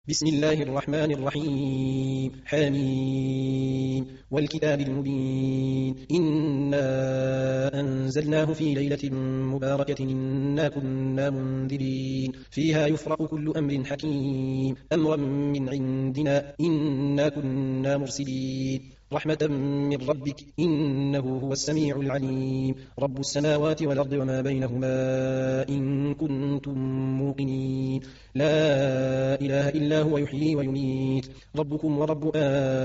بسم الله الرحمن الرحيم حميم والكتاب المبين إنا أنزلناه في ليلة مباركة إنا كنا منذرين فيها يفرق كل أمر حكيم أمرا من عندنا إنا كنا مرسلين رحمة من ربك إنه هو السميع العليم رب السماوات والأرض وما بينهما إن كنتم موقنين لا إله إلا هو يحيي ويميت ربكم ورب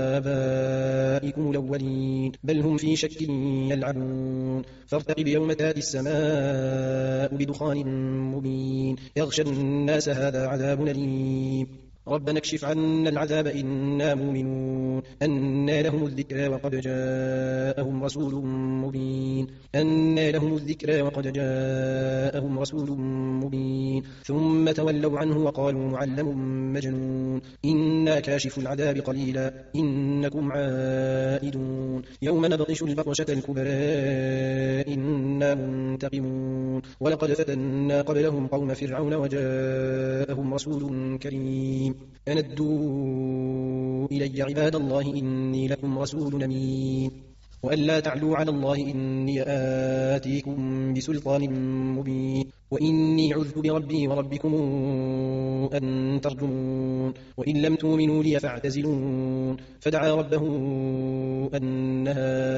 آبائكم الأولين بل هم في شك يلعبون فارتقب يوم تأتي السماء بدخان مبين يغشى الناس هذا عذاب أليم ربنا اكشف عنا العذاب إنا مؤمنون أنى لهم الذكرى وقد جاءهم رسول مبين أنى لهم الذكرى وقد جاءهم رسول مبين ثم تولوا عنه وقالوا معلم مجنون إنا كاشف العذاب قليلا إنكم عائدون يوم نبطش البطشة الكبرى إنا منتقمون ولقد فتنا قبلهم قوم فرعون وجاءهم رسول كريم أن أدوا إلي عباد الله إني لكم رسول أمين وأن لا تعلوا على الله إني آتيكم بسلطان مبين وإني عذت بربي وربكم أن ترجمون وإن لم تؤمنوا لي فاعتزلون فدعا ربه أن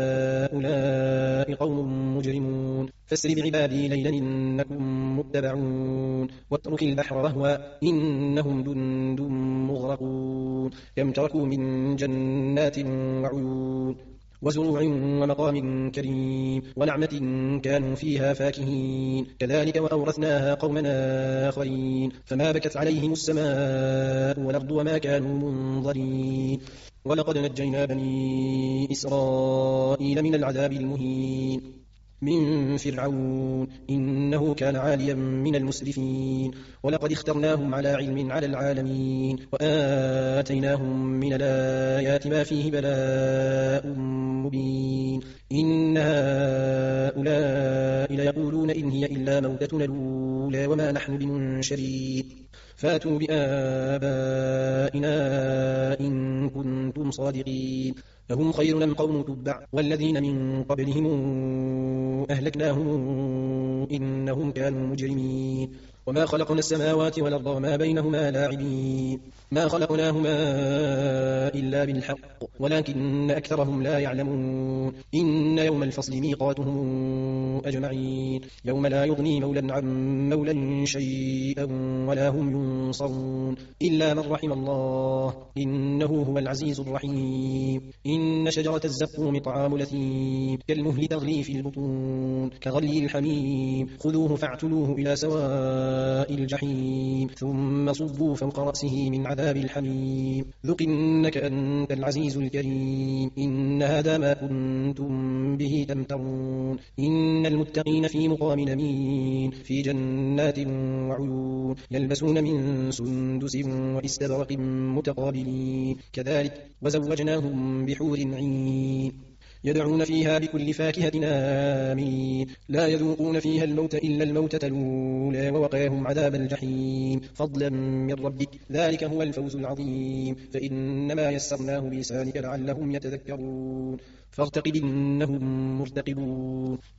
هؤلاء قوم مجرمون فاسر بعبادي ليلا إنكم متبعون واترك البحر رهوا إنهم جند مغرقون كم تركوا من جنات وعيون وزروع ومقام كريم ونعمة كانوا فيها فاكهين كذلك وأورثناها قومنا آخرين فما بكت عليهم السماء والأرض وما كانوا منظرين ولقد نجينا بني إسرائيل من العذاب المهين من فرعون إنه كان عاليا من المسرفين ولقد اخترناهم على علم على العالمين وآتيناهم من الآيات ما فيه بلاء مبين إن هؤلاء ليقولون إن هي إلا موتتنا الأولى وما نحن بمنشرين فاتوا بآبائنا إن كنتم صادقين فهم خير أم قوم تبع والذين من قبلهم أهلكناهم إنهم كانوا مجرمين وما خلقنا السماوات والأرض وما بينهما لاعبين ما خلقناهما إلا بالحق ولكن أكثرهم لا يعلمون إن يوم الفصل ميقاتهم أجمعين يوم لا يغني مولا عن مولا شيئا ولا هم ينصرون إلا من رحم الله إنه هو العزيز الرحيم إن شجرة الزقوم طعام الأثيم كالمهل تغلي في البطون كغلي الحميم خذوه فاعتلوه إلى سواء الجحيم ثم صبوا فوق رأسه من عذاب الحميم ذق إنك أنت العزيز الكريم إن هذا ما كنتم به تمترون إن المتقين في مقام أمين في جنات وعيون يلبسون من سندس واستبرق متقابلين كذلك وزوجناهم بحور عين يدعون فيها بكل فاكهة آمين لا يذوقون فيها الموت إلا الموتة الأولى ووقاهم عذاب الجحيم فضلا من ربك ذلك هو الفوز العظيم فإنما يسرناه بلسانك لعلهم يتذكرون فارتقب إنهم مرتقبون